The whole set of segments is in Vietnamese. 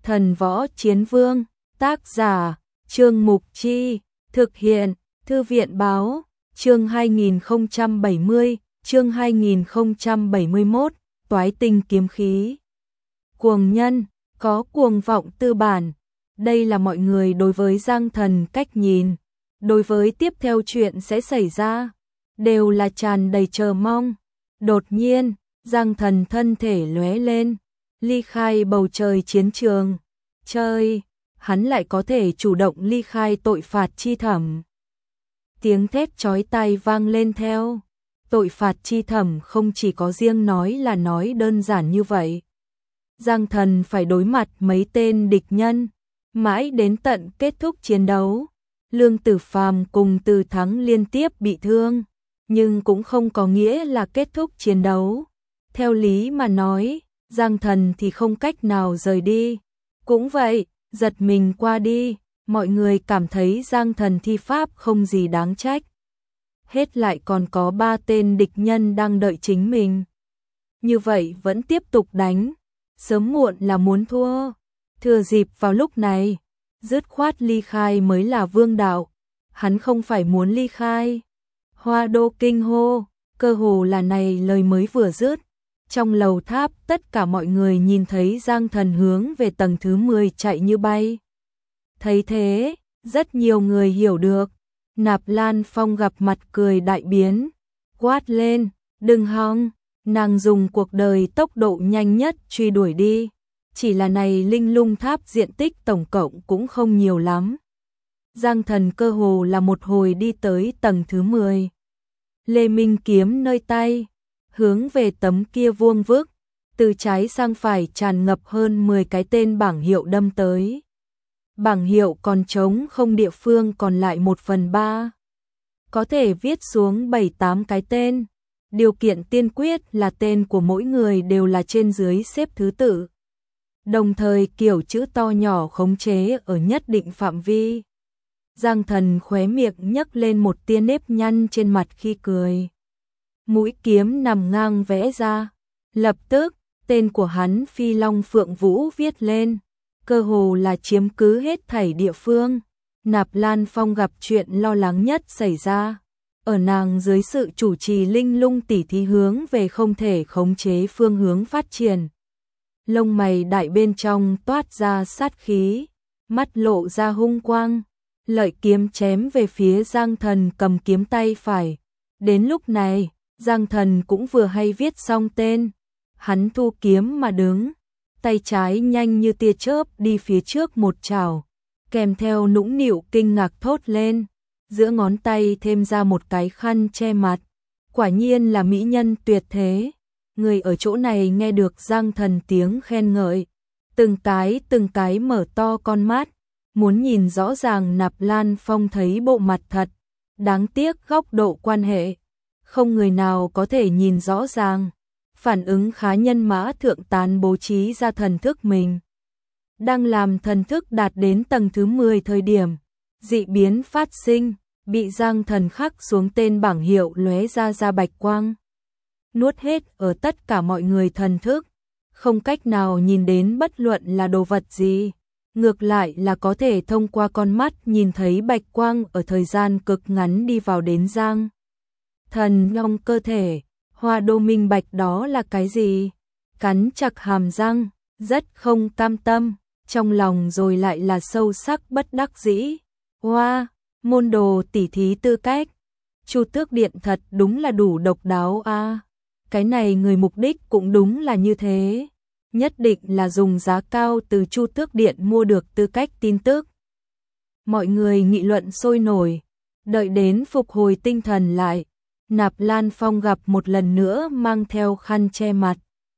Thần Võ Chiến Vương, tác giả, Trương Mục Chi, thực hiện, Thư viện báo, chương 2070, chương 2071, Toái tinh kiếm khí. Cuồng nhân, có cuồng vọng tư bản. Đây là mọi người đối với Giang Thần cách nhìn, đối với tiếp theo chuyện sẽ xảy ra, đều là tràn đầy chờ mong. Đột nhiên, Giang Thần thân thể lóe lên, ly khai bầu trời chiến trường. Hắn lại có thể chủ động ly khai tội phạt chi thẩm. Tiếng thét chói tai vang lên theo. Tội phạt chi thẩm không chỉ có riêng nói là nói đơn giản như vậy. Giang Thần phải đối mặt mấy tên địch nhân, mãi đến tận kết thúc chiến đấu. Lương Tử Phàm cùng Từ Thắng liên tiếp bị thương, nhưng cũng không có nghĩa là kết thúc chiến đấu. Theo lý mà nói, Giang Thần thì không cách nào rời đi. Cũng vậy, giật mình qua đi, mọi người cảm thấy Giang Thần thi pháp không gì đáng trách. Hết lại còn có 3 tên địch nhân đang đợi chính mình. Như vậy vẫn tiếp tục đánh, sớm muộn là muốn thua. Thừa dịp vào lúc này, dứt khoát ly khai mới là vương đạo. Hắn không phải muốn ly khai. Hoa Đô kinh hô, cơ hồ là này lời mới vừa dứt. Trong lầu tháp tất cả mọi người nhìn thấy Giang Thần hướng về tầng thứ 10 chạy như bay. Thấy thế, rất nhiều người hiểu được. Nạp Lan Phong gặp mặt cười đại biến, quát lên, đừng hòng, nàng dùng cuộc đời tốc độ nhanh nhất truy đuổi đi. Chỉ là này linh lung tháp diện tích tổng cộng cũng không nhiều lắm. Giang Thần cơ hồ là một hồi đi tới tầng thứ 10. Lê Minh kiếm nơi tay, hướng về tấm kia vuông vức, từ trái sang phải tràn ngập hơn 10 cái tên bảng hiệu đâm tới. Bảng hiệu còn trống không địa phương còn lại 1/3. Có thể viết xuống 7-8 cái tên. Điều kiện tiên quyết là tên của mỗi người đều là trên dưới xếp thứ tự. Đồng thời kiểu chữ to nhỏ khống chế ở nhất định phạm vi. Giang Thần khóe miệng nhấc lên một tia nếp nhăn trên mặt khi cười. Mũi kiếm nằm ngang vẽ ra. Lập tức, tên của hắn Phi Long Phượng Vũ viết lên. Cơ hồ là chiếm cứ hết thảy địa phương. Nạp Lan Phong gặp chuyện lo lắng nhất xảy ra. Ở nàng dưới sự chủ trì linh lung tỉ thí hướng về không thể khống chế phương hướng phát triển. Lông mày đại bên trong toát ra sát khí, mắt lộ ra hung quang, lợi kiếm chém về phía Giang Thần cầm kiếm tay phải. Đến lúc này, Giang Thần cũng vừa hay viết xong tên. Hắn thu kiếm mà đứng, tay trái nhanh như tia chớp đi phía trước một chảo, kèm theo nũng nịu kinh ngạc thốt lên, giữa ngón tay thêm ra một cái khăn che mặt. Quả nhiên là mỹ nhân tuyệt thế. Người ở chỗ này nghe được Giang Thần tiếng khen ngợi, từng cái mở to con mắt, muốn nhìn rõ ràng Nạp Lan Phong thấy bộ mặt thật. Đáng tiếc góc độ quan hệ, không người nào có thể nhìn rõ ràng. Phản ứng khá nhân mã thượng tán bố trí ra thần thức mình. Đang làm thần thức đạt đến tầng thứ 10 thời điểm, dị biến phát sinh, bị Giang Thần khắc xuống tên bảng hiệu lóe ra bạch quang. Nuốt hết ở tất cả mọi người thần thức, không cách nào nhìn đến bất luận là đồ vật gì. Ngược lại là có thể thông qua con mắt nhìn thấy bạch quang ở thời gian cực ngắn đi vào đến Giang Thần trong cơ thể. Hoa Đô minh bạch đó là cái gì? Cắn chặt hàm răng, rất không cam tâm, trong lòng rồi lại là sâu sắc bất đắc dĩ. Hoa, môn đồ tỉ thí tư cách. Chu Tước Điện thật đúng là đủ độc đáo a. Cái này người mục đích cũng đúng là như thế. Nhất định là dùng giá cao từ Chu Tước Điện mua được tư cách tin tức. Mọi người nghị luận sôi nổi, đợi đến phục hồi tinh thần lại. Nạp Lan Phong gặp một lần nữa mang theo khăn che mặt.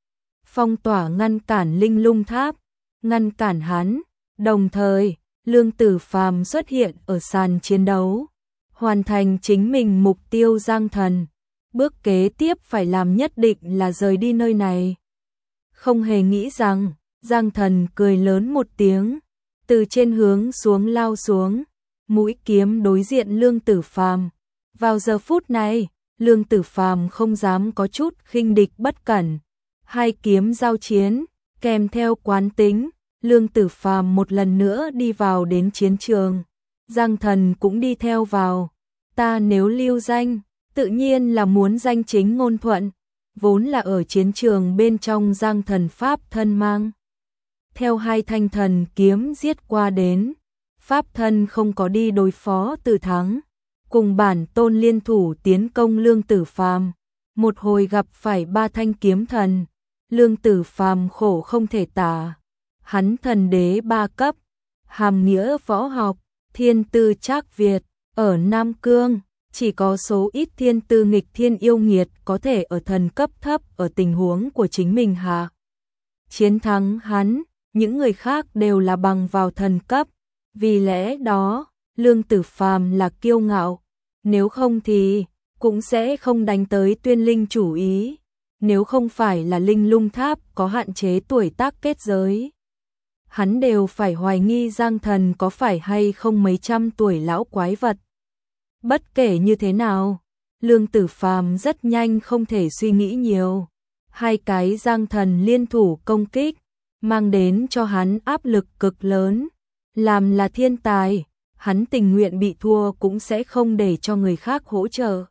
Phong tỏa ngăn cản linh lung tháp, ngăn cản hắn. Đồng thời, Lương Tử Phàm xuất hiện ở sàn chiến đấu, hoàn thành chính mình mục tiêu Giang Thần. Bước kế tiếp phải làm nhất định là rời đi nơi này. Không hề nghĩ rằng, Giang Thần cười lớn một tiếng, từ trên hướng xuống lao xuống, mũi kiếm đối diện Lương Tử Phàm. Vào giờ phút này, Lương Tử Phàm không dám có chút khinh địch bất cẩn. Hai kiếm giao chiến, kèm theo quán tính, Lương Tử Phàm một lần nữa đi vào đến chiến trường. Giang Thần cũng đi theo vào. Ta nếu lưu danh, tự nhiên là muốn danh chính ngôn thuận. Vốn là ở chiến trường bên trong Giang Thần pháp thân mang theo 2 thanh thần kiếm giết qua đến. Pháp thân không có đi đối phó Từ Thắng, cùng bản tôn liên thủ tiến công Lương Tử Phàm. Một hồi gặp phải 3 thanh kiếm thần, Lương Tử Phàm khổ không thể tả. Hắn thần đế 3 cấp, hàm nghĩa võ học, thiên tư trác Việt, ở Nam Cương, chỉ có số ít thiên tư nghịch thiên yêu nghiệt có thể ở thần cấp thấp ở tình huống của chính mình hạ chiến thắng hắn, những người khác đều là bằng vào thần cấp. Vì lẽ đó, Lương Tử Phàm là kiêu ngạo, nếu không thì cũng sẽ không đánh tới Tuyên Linh chủ ý, nếu không phải là Linh Lung Tháp có hạn chế tuổi tác kết giới. Hắn đều phải hoài nghi Giang Thần có phải hay không mấy trăm tuổi lão quái vật. Bất kể như thế nào, Lương Tử Phàm rất nhanh không thể suy nghĩ nhiều. 2 cái Giang Thần liên thủ công kích, mang đến cho hắn áp lực cực lớn. Làm là thiên tài, hắn tình nguyện bị thua cũng sẽ không để cho người khác hỗ trợ.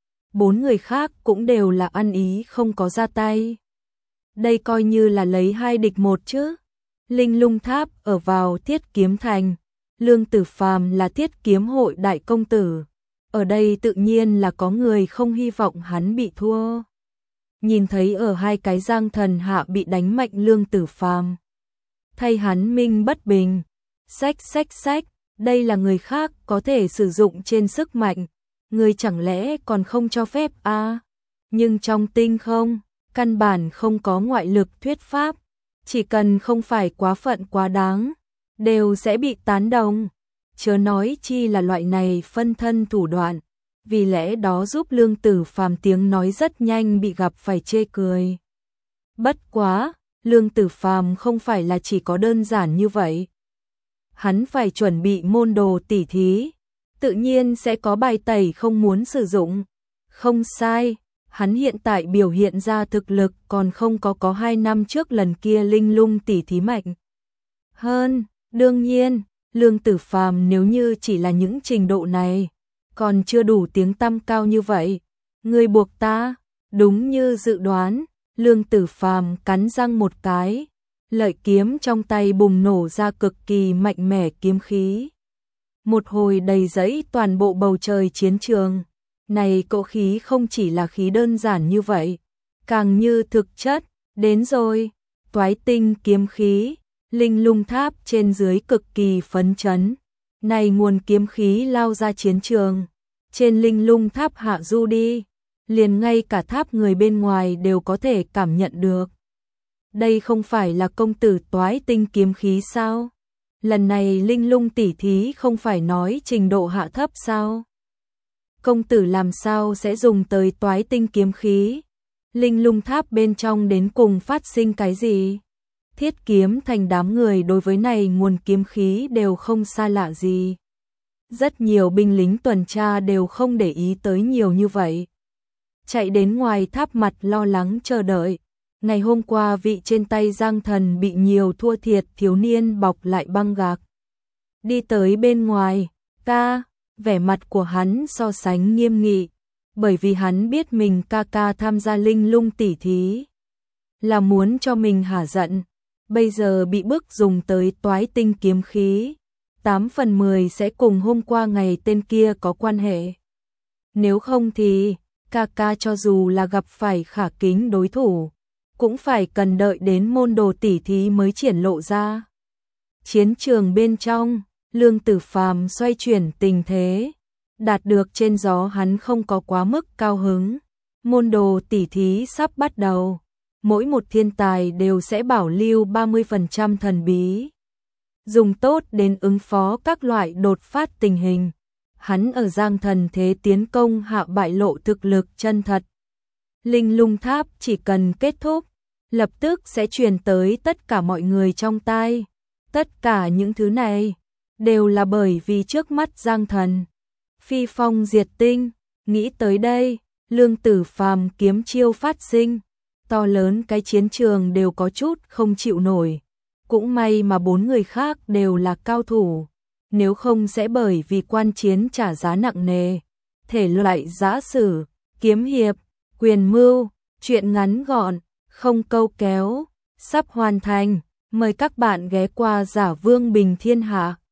4 người khác cũng đều là ăn ý không có ra tay. Đây coi như là lấy 2 địch 1 chứ. Linh Lung Tháp ở vào Thiết Kiếm Thành, Lương Tử Phàm là Thiết Kiếm hội đại công tử. Ở đây tự nhiên là có người không hy vọng hắn bị thua. Nhìn thấy ở 2 cái Giang Thần hạ bị đánh mạnh Lương Tử Phàm, thay hắn minh bất bình. Sách, đây là người khác có thể sử dụng trên sức mạnh, người chẳng lẽ còn không cho phép à? Nhưng trong tinh không, căn bản không có ngoại lực thuyết pháp, chỉ cần không phải quá phận quá đáng, đều sẽ bị tán đồng. Chớ nói chi là loại này phân thân thủ đoạn, vì lẽ đó giúp Lương Tử Phàm tiếng nói rất nhanh bị gặp phải chê cười. Bất quá, Lương Tử Phàm không phải là chỉ có đơn giản như vậy. Hắn phải chuẩn bị môn đồ tỉ thí, tự nhiên sẽ có bài tẩy không muốn sử dụng. Không sai, hắn hiện tại biểu hiện ra thực lực còn không có 2 năm trước lần kia Linh Lung tỉ thí mạnh hơn. Đương nhiên, Lương Tử Phàm nếu như chỉ là những trình độ này, còn chưa đủ tiếng tăm cao như vậy. Ngươi buộc ta, đúng như dự đoán, Lương Tử Phàm cắn răng một cái. Lợi kiếm trong tay bùng nổ ra cực kỳ mạnh mẽ kiếm khí. Một hồi đầy dẫy toàn bộ bầu trời chiến trường. Này cỗ khí không chỉ là khí đơn giản như vậy, càng như thực chất. Đến rồi, Toái Tinh kiếm khí, Linh Lung Tháp trên dưới cực kỳ phấn chấn. Này nguồn kiếm khí lao ra chiến trường, trên Linh Lung Tháp hạ du đi, liền ngay cả tháp người bên ngoài đều có thể cảm nhận được. Đây không phải là công tử Toái Tinh kiếm khí sao? Lần này Linh Lung tỉ thí không phải nói trình độ hạ thấp sao? Công tử làm sao sẽ dùng tới Toái Tinh kiếm khí? Linh Lung Tháp bên trong đến cùng phát sinh cái gì? Thiết Kiếm Thành đám người đối với này nguồn kiếm khí đều không xa lạ gì. Rất nhiều binh lính tuần tra đều không để ý tới nhiều như vậy. Chạy đến ngoài tháp mặt lo lắng chờ đợi. Ngày hôm qua vị trên tay Giang Thần bị nhiều thua thiệt thiếu niên bọc lại băng gạc. Đi tới bên ngoài, vẻ mặt của hắn so sánh nghiêm nghị, bởi vì hắn biết mình ca tham gia Linh Lung tỉ thí là muốn cho mình hả giận, bây giờ bị bức dùng tới Toái Tinh kiếm khí, 8 phần 10 sẽ cùng hôm qua ngày tên kia có quan hệ. Nếu không thì, ca cho dù là gặp phải khả kính đối thủ, cũng phải cần đợi đến môn đồ tỉ thí mới triển lộ ra. Chiến trường bên trong, Lương Tử Phàm xoay chuyển tình thế, đạt được trên gió hắn không có quá mức cao hứng. Môn đồ tỉ thí sắp bắt đầu, mỗi một thiên tài đều sẽ bảo lưu 30% thần bí, dùng tốt đến ứng phó các loại đột phát tình hình. Hắn ở Giang Thần thế tiến công hạ bại lộ thực lực chân thật. Linh Lung Tháp chỉ cần kết thúc, lập tức sẽ truyền tới tất cả mọi người trong tai. Tất cả những thứ này đều là bởi vì trước mắt Giang Thần phi phong diệt tinh. Nghĩ tới đây, Lương Tử Phàm kiếm chiêu phát sinh, to lớn cái chiến trường đều có chút không chịu nổi. cũng may mà 4 người khác đều là cao thủ, nếu không sẽ bởi vì quan chiến trả giá nặng nề. Thể loại giã sử, kiếm hiệp, quyền mưu, truyện ngắn gọn, không câu kéo, sắp hoàn thành. Mời các bạn ghé qua Giả Vương Bình Thiên Hạ.